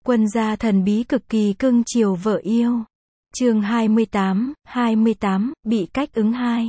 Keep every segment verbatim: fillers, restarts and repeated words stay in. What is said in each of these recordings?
Quân gia thần bí cực kỳ cưng chiều vợ yêu. Chương hai mươi tám, hai mươi tám, bị cách ứng hai.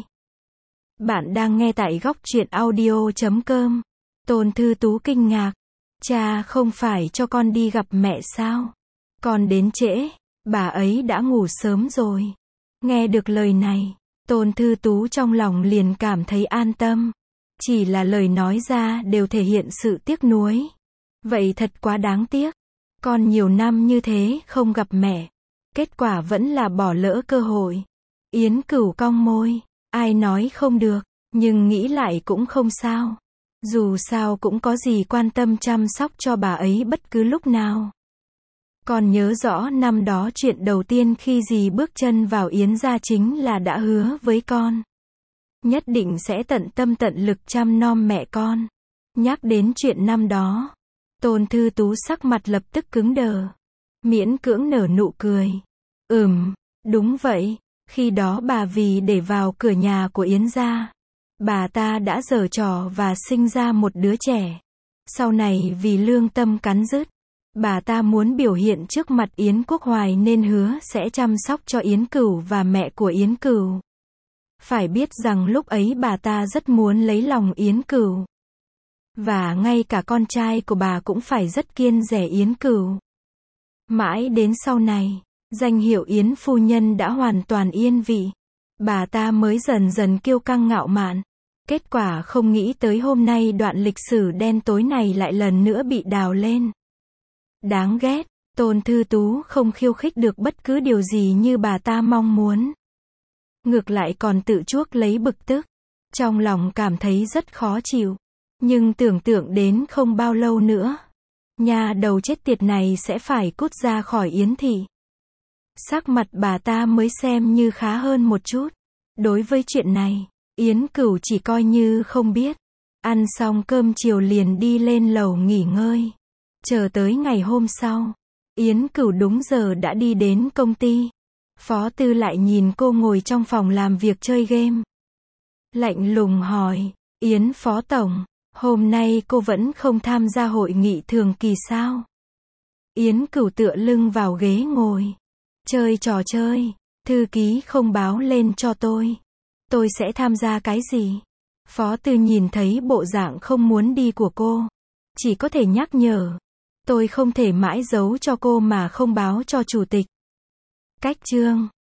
Bạn đang nghe tại góc truyện audio chấm com. Tôn Thư Tú kinh ngạc. Cha không phải cho con đi gặp mẹ sao? Con đến trễ, bà ấy đã ngủ sớm rồi. Nghe được lời này, Tôn Thư Tú trong lòng liền cảm thấy an tâm. Chỉ là lời nói ra đều thể hiện sự tiếc nuối. Vậy thật quá đáng tiếc. Con nhiều năm như thế không gặp mẹ. Kết quả vẫn là bỏ lỡ cơ hội. Yến Cửu cong môi. Ai nói không được, nhưng nghĩ lại cũng không sao. Dù sao cũng có gì quan tâm chăm sóc cho bà ấy bất cứ lúc nào. Còn nhớ rõ năm đó chuyện đầu tiên khi dì bước chân vào Yến gia chính là đã hứa với con. Nhất định sẽ tận tâm tận lực chăm nom mẹ con. Nhắc đến chuyện năm đó, Tôn Thư Tú sắc mặt lập tức cứng đờ. Miễn cưỡng nở nụ cười. Ừm, đúng vậy. Khi đó bà vì để vào cửa nhà của Yến gia, bà ta đã giở trò và sinh ra một đứa trẻ. Sau này vì lương tâm cắn rứt, bà ta muốn biểu hiện trước mặt Yến Quốc Hoài nên hứa sẽ chăm sóc cho Yến Cửu và mẹ của Yến Cửu. Phải biết rằng lúc ấy bà ta rất muốn lấy lòng Yến Cửu. Và ngay cả con trai của bà cũng phải rất kiêng dè Yến Cửu. Mãi đến sau này, danh hiệu Yến phu nhân đã hoàn toàn yên vị. Bà ta mới dần dần kiêu căng ngạo mạn. Kết quả không nghĩ tới hôm nay đoạn lịch sử đen tối này lại lần nữa bị đào lên. Đáng ghét, Tôn Thư Tú không khiêu khích được bất cứ điều gì như bà ta mong muốn. Ngược lại còn tự chuốc lấy bực tức. Trong lòng cảm thấy rất khó chịu. Nhưng tưởng tượng đến không bao lâu nữa, nhà đầu chết tiệt này sẽ phải cút ra khỏi Yến thị. Sắc mặt bà ta mới xem như khá hơn một chút. Đối với chuyện này, Yến Cửu chỉ coi như không biết. Ăn xong cơm chiều liền đi lên lầu nghỉ ngơi. Chờ tới ngày hôm sau, Yến Cửu đúng giờ đã đi đến công ty. Phó Tư lại nhìn cô ngồi trong phòng làm việc chơi game. Lạnh lùng hỏi, Yến Phó Tổng, hôm nay cô vẫn không tham gia hội nghị thường kỳ sao? Yến Cửu tựa lưng vào ghế ngồi. Chơi trò chơi, thư ký không báo lên cho tôi. Tôi sẽ tham gia cái gì? Phó Tư nhìn thấy bộ dạng không muốn đi của cô. Chỉ có thể nhắc nhở. Tôi không thể mãi giấu cho cô mà không báo cho chủ tịch. Cách chương